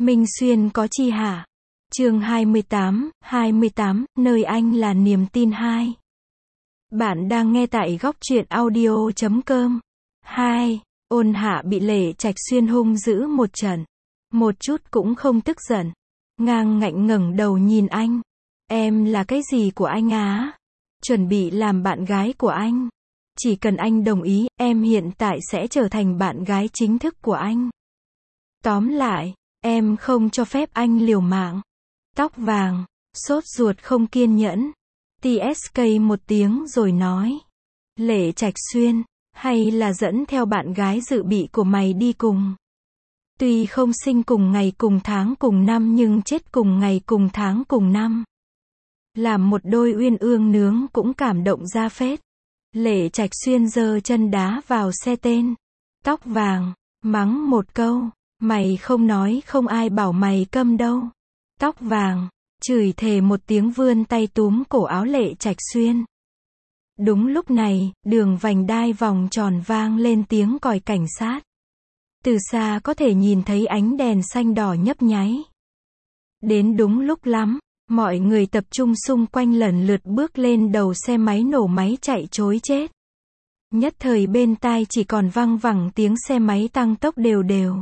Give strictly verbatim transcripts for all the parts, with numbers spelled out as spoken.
Minh Xuyên có chi hả? Chương hai mươi tám, hai mươi tám, nơi anh là niềm tin hai. Bạn đang nghe tại góc truyện audio chấm com. hai. Ôn Hạ bị Lệ Trạch Xuyên hung dữ một trận. Một chút cũng không tức giận. Ngang ngạnh ngẩng đầu nhìn anh. Em là cái gì của anh á? Chuẩn bị làm bạn gái của anh. Chỉ cần anh đồng ý, em hiện tại sẽ trở thành bạn gái chính thức của anh. Tóm lại, em không cho phép anh liều mạng. Tóc vàng, sốt ruột không kiên nhẫn. tê ét ca một tiếng rồi nói. Lệ Trạch Xuyên, hay là dẫn theo bạn gái dự bị của mày đi cùng. Tuy không sinh cùng ngày cùng tháng cùng năm nhưng chết cùng ngày cùng tháng cùng năm. Làm một đôi uyên ương nướng cũng cảm động ra phết. Lệ Trạch Xuyên giơ chân đá vào xe tên. Tóc vàng, mắng một câu. Mày không nói không ai bảo mày câm đâu. Tóc vàng, chửi thề một tiếng vươn tay túm cổ áo Lệ Trạch Xuyên. Đúng lúc này, đường vành đai vòng tròn vang lên tiếng còi cảnh sát. Từ xa có thể nhìn thấy ánh đèn xanh đỏ nhấp nháy. Đến đúng lúc lắm, mọi người tập trung xung quanh lần lượt bước lên đầu xe máy nổ máy chạy trối chết. Nhất thời bên tai chỉ còn văng vẳng tiếng xe máy tăng tốc đều đều.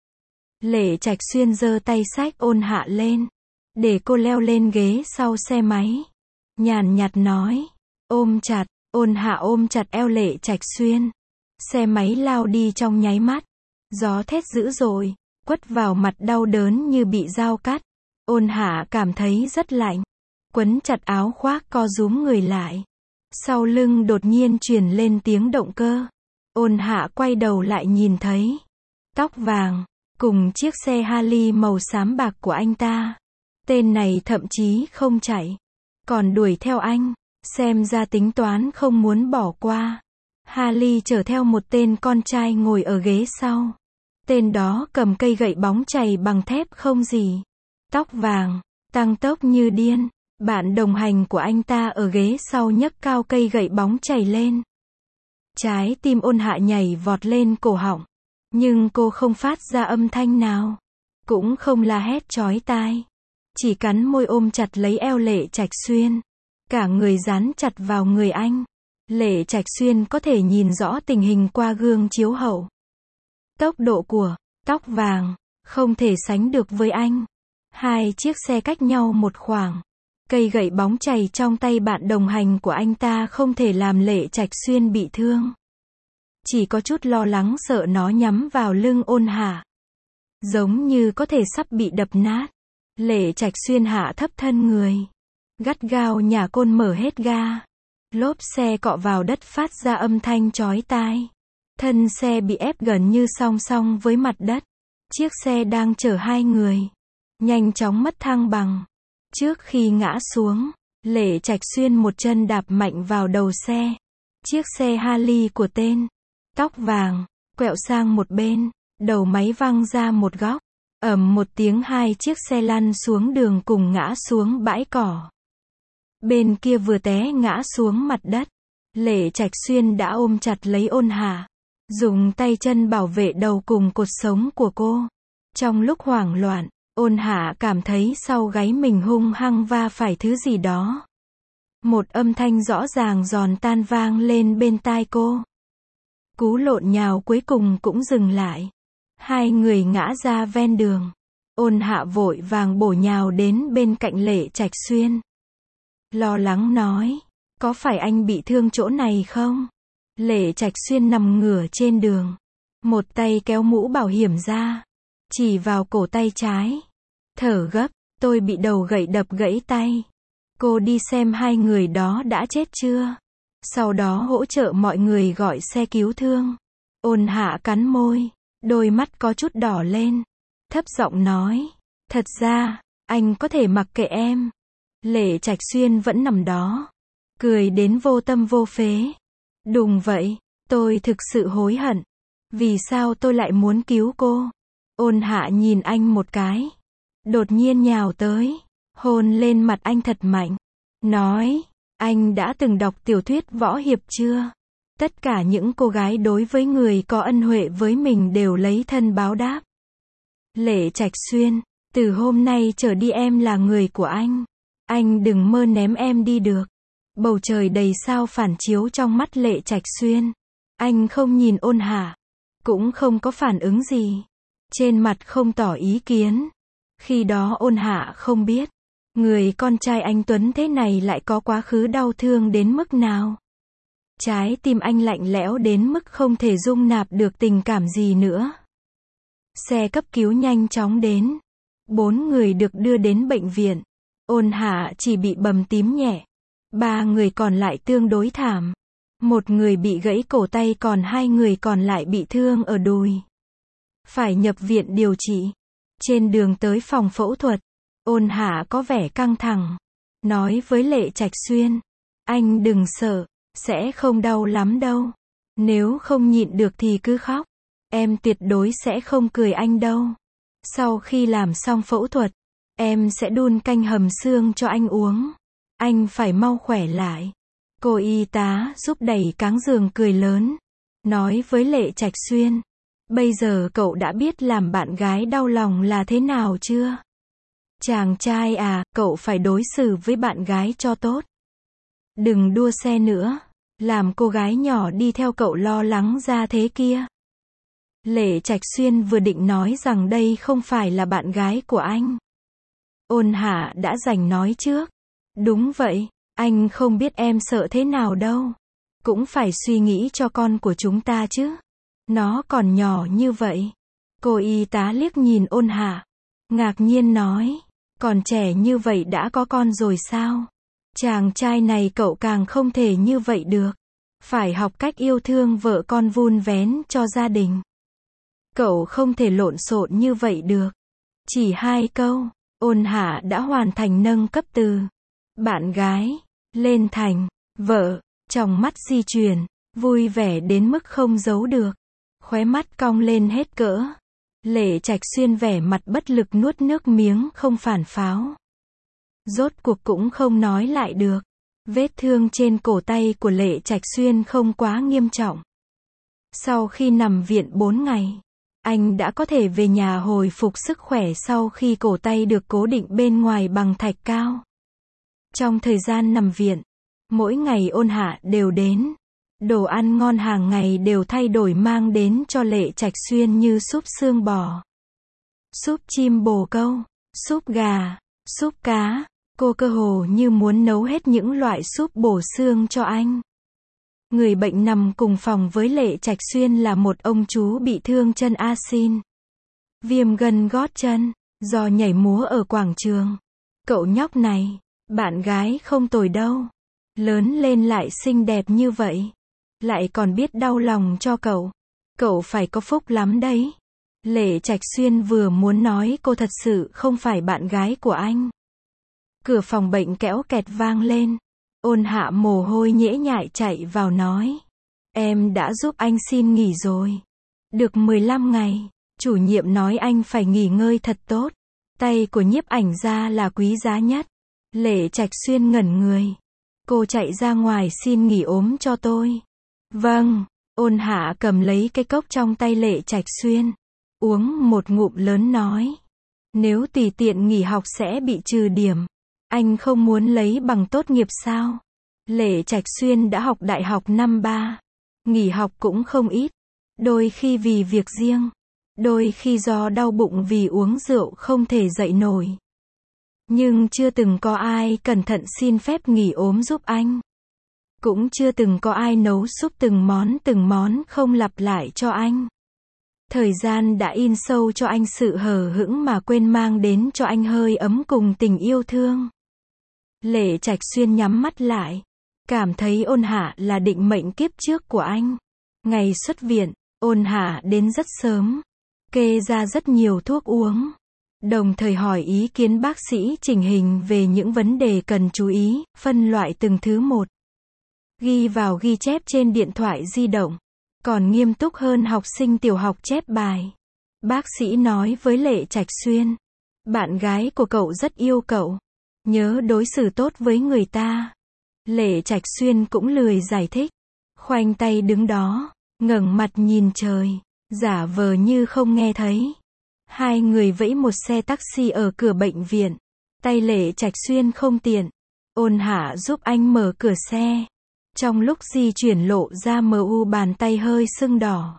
Lệ Trạch Xuyên giơ tay xách Ôn Hạ lên, để cô leo lên ghế sau xe máy. Nhàn nhạt nói, ôm chặt. Ôn Hạ ôm chặt eo Lệ Trạch Xuyên. Xe máy lao đi trong nháy mắt. Gió thét dữ dội, quất vào mặt đau đớn như bị dao cắt. Ôn Hạ cảm thấy rất lạnh. Quấn chặt áo khoác co rúm người lại. Sau lưng đột nhiên truyền lên tiếng động cơ. Ôn Hạ quay đầu lại nhìn thấy. Tóc vàng, cùng chiếc xe Harley màu xám bạc của anh ta. Tên này thậm chí không chạy. Còn đuổi theo anh. Xem ra tính toán không muốn bỏ qua. Harley chở theo một tên con trai ngồi ở ghế sau. Tên đó cầm cây gậy bóng chày bằng thép không gì. Tóc vàng, tăng tốc như điên. Bạn đồng hành của anh ta ở ghế sau nhấc cao cây gậy bóng chày lên. Trái tim Ôn Hạ nhảy vọt lên cổ họng. Nhưng cô không phát ra âm thanh nào. Cũng không la hét chói tai. Chỉ cắn môi ôm chặt lấy eo Lệ Trạch Xuyên. Cả người dán chặt vào người anh. Lệ Trạch Xuyên có thể nhìn rõ tình hình qua gương chiếu hậu. Tốc độ của tóc vàng không thể sánh được với anh. Hai chiếc xe cách nhau một khoảng. Cây gậy bóng chày trong tay bạn đồng hành của anh ta không thể làm Lệ Trạch Xuyên bị thương. Chỉ có chút lo lắng sợ nó nhắm vào lưng Ôn Hạ. Giống như có thể sắp bị đập nát. Lệ Trạch Xuyên hạ thấp thân người. Gắt gao nhả côn mở hết ga. Lốp xe cọ vào đất phát ra âm thanh chói tai. Thân xe bị ép gần như song song với mặt đất. Chiếc xe đang chở hai người. Nhanh chóng mất thăng bằng. Trước khi ngã xuống, Lệ Trạch Xuyên một chân đạp mạnh vào đầu xe. Chiếc xe Harley của tên tóc vàng quẹo sang một bên. Đầu máy văng ra một góc. Ầm một tiếng hai chiếc xe lăn xuống đường cùng ngã xuống bãi cỏ. Bên kia vừa té ngã xuống mặt đất. Lệ Trạch Xuyên đã ôm chặt lấy Ôn Hạ. Dùng tay chân bảo vệ đầu cùng cột sống của cô. Trong lúc hoảng loạn, Ôn Hạ cảm thấy sau gáy mình hung hăng va phải thứ gì đó. Một âm thanh rõ ràng giòn tan vang lên bên tai cô. Cú lộn nhào cuối cùng cũng dừng lại. Hai người ngã ra ven đường. Ôn Hạ vội vàng bổ nhào đến bên cạnh Lệ Trạch Xuyên. Lo lắng nói, có phải anh bị thương chỗ này không? Lệ Trạch Xuyên nằm ngửa trên đường. Một tay kéo mũ bảo hiểm ra. Chỉ vào cổ tay trái. Thở gấp, tôi bị đầu gậy đập gãy tay. Cô đi xem hai người đó đã chết chưa? Sau đó hỗ trợ mọi người gọi xe cứu thương. Ôn Hạ cắn môi. Đôi mắt có chút đỏ lên. Thấp giọng nói. Thật ra, anh có thể mặc kệ em. Lệ Trạch Xuyên vẫn nằm đó. Cười đến vô tâm vô phế. Đúng vậy, tôi thực sự hối hận. Vì sao tôi lại muốn cứu cô? Ôn Hạ nhìn anh một cái. Đột nhiên nhào tới. Hôn lên mặt anh thật mạnh. Nói, anh đã từng đọc tiểu thuyết võ hiệp chưa? Tất cả những cô gái đối với người có ân huệ với mình đều lấy thân báo đáp. Lệ Trạch Xuyên, Từ hôm nay trở đi em là người của anh. Anh đừng mơ ném em đi được. Bầu trời đầy sao phản chiếu trong mắt Lệ Trạch Xuyên. Anh không nhìn Ôn Hạ, cũng không có phản ứng gì. Trên mặt không tỏ ý kiến. Khi đó Ôn Hạ không biết, người con trai anh Tuấn thế này lại có quá khứ đau thương đến mức nào. Trái tim anh lạnh lẽo đến mức không thể dung nạp được tình cảm gì nữa. Xe cấp cứu nhanh chóng đến. Bốn người được đưa đến bệnh viện. Ôn Hạ chỉ bị bầm tím nhẹ. Ba người còn lại tương đối thảm. Một người bị gãy cổ tay, còn hai người còn lại bị thương ở đùi. Phải nhập viện điều trị. Trên đường tới phòng phẫu thuật, Ôn Hạ có vẻ căng thẳng. Nói với Lệ Trạch Xuyên, anh đừng sợ, sẽ không đau lắm đâu. Nếu không nhịn được thì cứ khóc. Em tuyệt đối sẽ không cười anh đâu. Sau khi làm xong phẫu thuật, em sẽ đun canh hầm xương cho anh uống. Anh phải mau khỏe lại. Cô y tá giúp đẩy cáng giường cười lớn. Nói với Lệ Trạch Xuyên, bây giờ cậu đã biết làm bạn gái đau lòng là thế nào chưa? Chàng trai à, cậu phải đối xử với bạn gái cho tốt. Đừng đua xe nữa. Làm cô gái nhỏ đi theo cậu lo lắng ra thế kia. Lệ Trạch Xuyên vừa định nói rằng đây không phải là bạn gái của anh. Ôn Hạ đã giành nói trước. Đúng vậy, anh không biết em sợ thế nào đâu. Cũng phải suy nghĩ cho con của chúng ta chứ. Nó còn nhỏ như vậy. Cô y tá liếc nhìn Ôn Hạ, ngạc nhiên nói, còn trẻ như vậy đã có con rồi sao? Chàng trai này cậu càng không thể như vậy được. Phải học cách yêu thương vợ con, vun vén cho gia đình. Cậu không thể lộn xộn như vậy được. Chỉ hai câu, Ôn Hạ đã hoàn thành nâng cấp từ bạn gái lên thành vợ. Trong mắt di chuyển, vui vẻ đến mức không giấu được. Khóe mắt cong lên hết cỡ. Lệ Trạch Xuyên vẻ mặt bất lực nuốt nước miếng không phản pháo. Rốt cuộc cũng không nói lại được. Vết thương trên cổ tay của Lệ Trạch Xuyên không quá nghiêm trọng. Sau khi nằm viện bốn ngày, anh đã có thể về nhà hồi phục sức khỏe sau khi cổ tay được cố định bên ngoài bằng thạch cao. Trong thời gian nằm viện, mỗi ngày Ôn Hạ đều đến. Đồ ăn ngon hàng ngày đều thay đổi mang đến cho Lệ Trạch Xuyên như súp xương bò, súp chim bồ câu, súp gà, súp cá. Cô cơ hồ như muốn nấu hết những loại súp bổ xương cho anh. Người bệnh nằm cùng phòng với Lệ Trạch Xuyên là một ông chú bị thương chân a-xin, viêm gân gót chân, do nhảy múa ở quảng trường. Cậu nhóc này, bạn gái không tồi đâu. Lớn lên lại xinh đẹp như vậy. Lại còn biết đau lòng cho cậu. Cậu phải có phúc lắm đấy. Lệ Trạch Xuyên vừa muốn nói cô thật sự không phải bạn gái của anh. Cửa phòng bệnh kéo kẹt vang lên. Ôn Hạ mồ hôi nhễ nhại chạy vào nói, em đã giúp anh xin nghỉ rồi. Được mười lăm ngày. Chủ nhiệm nói anh phải nghỉ ngơi thật tốt. Tay của nhiếp ảnh gia là quý giá nhất. Lệ Trạch Xuyên ngẩn người. Cô chạy ra ngoài xin nghỉ ốm cho tôi. Vâng. Ôn Hạ cầm lấy cái cốc trong tay Lệ Trạch Xuyên, uống một ngụm lớn nói, nếu tùy tiện nghỉ học sẽ bị trừ điểm. Anh không muốn lấy bằng tốt nghiệp sao? Lệ Trạch Xuyên đã học đại học năm ba. Nghỉ học cũng không ít. Đôi khi vì việc riêng. Đôi khi do đau bụng vì uống rượu không thể dậy nổi. Nhưng chưa từng có ai cẩn thận xin phép nghỉ ốm giúp anh. Cũng chưa từng có ai nấu súp từng món từng món không lặp lại cho anh. Thời gian đã in sâu cho anh sự hờ hững mà quên mang đến cho anh hơi ấm cùng tình yêu thương. Lệ Trạch Xuyên nhắm mắt lại. Cảm thấy Ôn Hạ là định mệnh kiếp trước của anh. Ngày xuất viện, Ôn Hạ đến rất sớm. Kê ra rất nhiều thuốc uống. Đồng thời hỏi ý kiến bác sĩ chỉnh hình về những vấn đề cần chú ý, phân loại từng thứ một. Ghi vào ghi chép trên điện thoại di động. Còn nghiêm túc hơn học sinh tiểu học chép bài. Bác sĩ nói với Lệ Trạch Xuyên, bạn gái của cậu rất yêu cậu. Nhớ đối xử tốt với người ta. Lệ Trạch Xuyên cũng lười giải thích. Khoanh tay đứng đó, ngẩng mặt nhìn trời, giả vờ như không nghe thấy. Hai người vẫy một xe taxi ở cửa bệnh viện. Tay Lệ Trạch Xuyên không tiện. Ôn Hạ giúp anh mở cửa xe. Trong lúc di chuyển lộ ra mờ u bàn tay hơi sưng đỏ.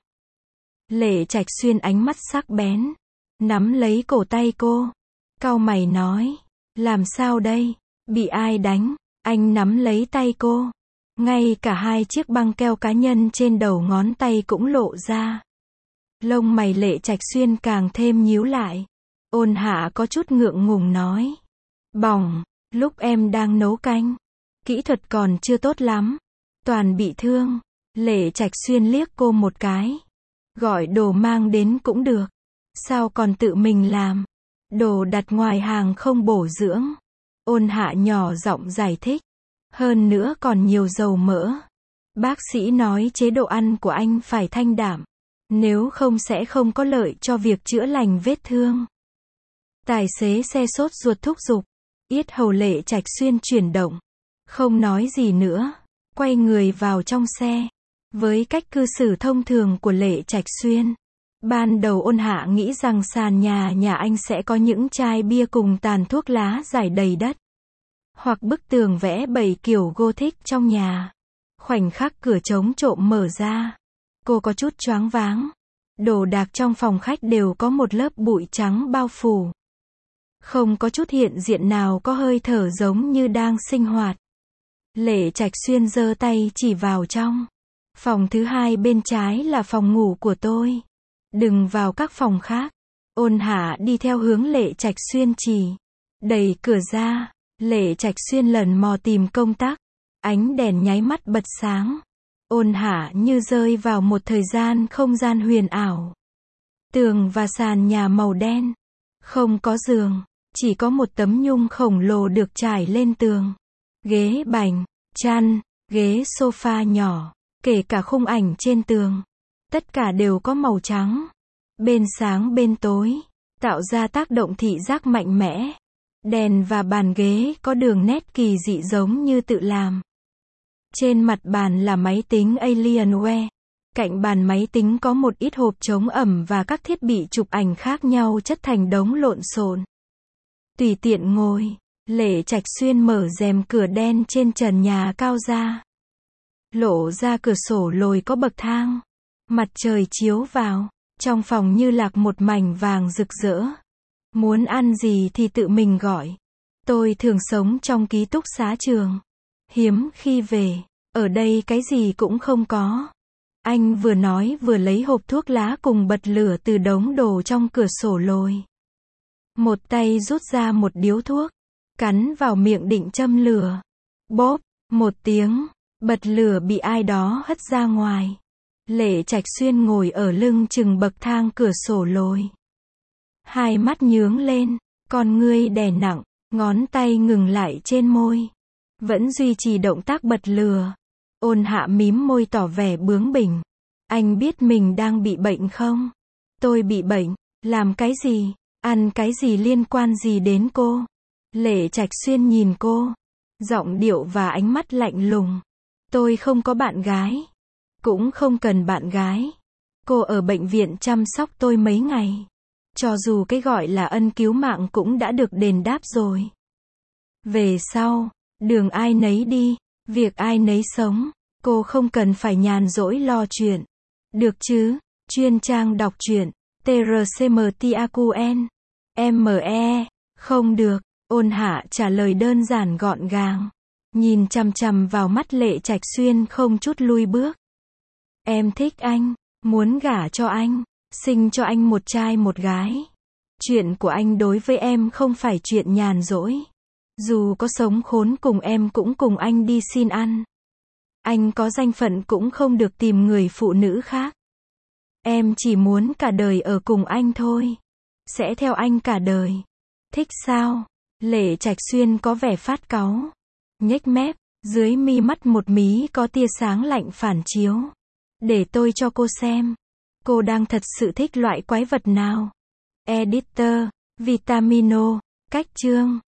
Lệ Trạch Xuyên ánh mắt sắc bén. Nắm lấy cổ tay cô. Cau mày nói. Làm sao đây? Bị ai đánh? Anh nắm lấy tay cô. Ngay cả hai chiếc băng keo cá nhân trên đầu ngón tay cũng lộ ra. Lông mày Lệ Trạch Xuyên càng thêm nhíu lại. Ôn Hạ có chút ngượng ngùng nói. Bỏng, lúc em đang nấu canh. Kỹ thuật còn chưa tốt lắm. Toàn bị thương. Lệ Trạch Xuyên liếc cô một cái. Gọi đồ mang đến cũng được. Sao còn tự mình làm? Đồ đặt ngoài hàng không bổ dưỡng. Ôn Hạ nhỏ giọng giải thích. Hơn nữa còn nhiều dầu mỡ. Bác sĩ nói chế độ ăn của anh phải thanh đạm. Nếu không sẽ không có lợi cho việc chữa lành vết thương. Tài xế xe sốt ruột thúc giục. Yết hầu Lệ Trạch Xuyên chuyển động. Không nói gì nữa. Quay người vào trong xe. Với cách cư xử thông thường của Lệ Trạch Xuyên. Ban đầu Ôn Hạ nghĩ rằng sàn nhà nhà anh sẽ có những chai bia cùng tàn thuốc lá rải đầy đất. Hoặc bức tường vẽ bảy kiểu Gothic trong nhà. Khoảnh khắc cửa trống trộm mở ra. Cô có chút choáng váng. Đồ đạc trong phòng khách đều có một lớp bụi trắng bao phủ. Không có chút hiện diện nào có hơi thở giống như đang sinh hoạt. Lệ Trạch Xuyên giơ tay chỉ vào trong. Phòng thứ hai bên trái là phòng ngủ của tôi. Đừng vào các phòng khác. Ôn Hạ đi theo hướng Lệ Trạch Xuyên chỉ. Đẩy cửa ra. Lệ Trạch Xuyên lần mò tìm công tắc. Ánh đèn nháy mắt bật sáng. Ôn Hạ như rơi vào một thời gian không gian huyền ảo. Tường và sàn nhà màu đen. Không có giường. Chỉ có một tấm nhung khổng lồ được trải lên tường. Ghế bành, chăn, ghế sofa nhỏ. Kể cả khung ảnh trên tường. Tất cả đều có màu trắng. Bên sáng bên tối. Tạo ra tác động thị giác mạnh mẽ. Đèn và bàn ghế có đường nét kỳ dị giống như tự làm. Trên mặt bàn là máy tính Alienware. Cạnh bàn máy tính có một ít hộp chống ẩm và các thiết bị chụp ảnh khác nhau chất thành đống lộn xộn. Tùy tiện ngồi, Lệ Trạch Xuyên mở rèm cửa đen trên trần nhà cao ra. Lộ ra cửa sổ lồi có bậc thang. Mặt trời chiếu vào, trong phòng như lạc một mảnh vàng rực rỡ. Muốn ăn gì thì tự mình gọi. Tôi thường sống trong ký túc xá trường. Hiếm khi về, ở đây cái gì cũng không có. Anh vừa nói vừa lấy hộp thuốc lá cùng bật lửa từ đống đồ trong cửa sổ lồi. Một tay rút ra một điếu thuốc, cắn vào miệng định châm lửa. Bốp, một tiếng, bật lửa bị ai đó hất ra ngoài. Lệ Trạch Xuyên ngồi ở lưng chừng bậc thang cửa sổ lồi. Hai mắt nhướng lên, con ngươi đè nặng, ngón tay ngừng lại trên môi. Vẫn duy trì động tác bật lửa. Ôn Hạ mím môi tỏ vẻ bướng bỉnh. Anh biết mình đang bị bệnh không? Tôi bị bệnh, làm cái gì? Ăn cái gì liên quan gì đến cô? Lệ Trạch Xuyên nhìn cô. Giọng điệu và ánh mắt lạnh lùng. Tôi không có bạn gái. Cũng không cần bạn gái. Cô ở bệnh viện chăm sóc tôi mấy ngày. Cho dù cái gọi là ân cứu mạng cũng đã được đền đáp rồi. Về sau, đường ai nấy đi, việc ai nấy sống. Cô không cần phải nhàn rỗi lo chuyện. Được chứ? Chuyên trang đọc truyện. T R C M T A Q N. M E. Không được. Ôn Hạ trả lời đơn giản gọn gàng. Nhìn chằm chằm vào mắt Lệ Trạch Xuyên không chút lui bước. Em thích anh. Muốn gả cho anh. Sinh cho anh một trai một gái. Chuyện của anh đối với em không phải chuyện nhàn rỗi. Dù có sống khốn cùng em cũng cùng anh đi xin ăn. Anh có danh phận cũng không được tìm người phụ nữ khác. Em chỉ muốn cả đời ở cùng anh thôi. Sẽ theo anh cả đời. Thích sao? Lệ Trạch Xuyên có vẻ phát cáu. Nhếch mép, dưới mi mắt một mí có tia sáng lạnh phản chiếu. Để tôi cho cô xem. Cô đang thật sự thích loại quái vật nào? Editor, Vitamino, cách chương.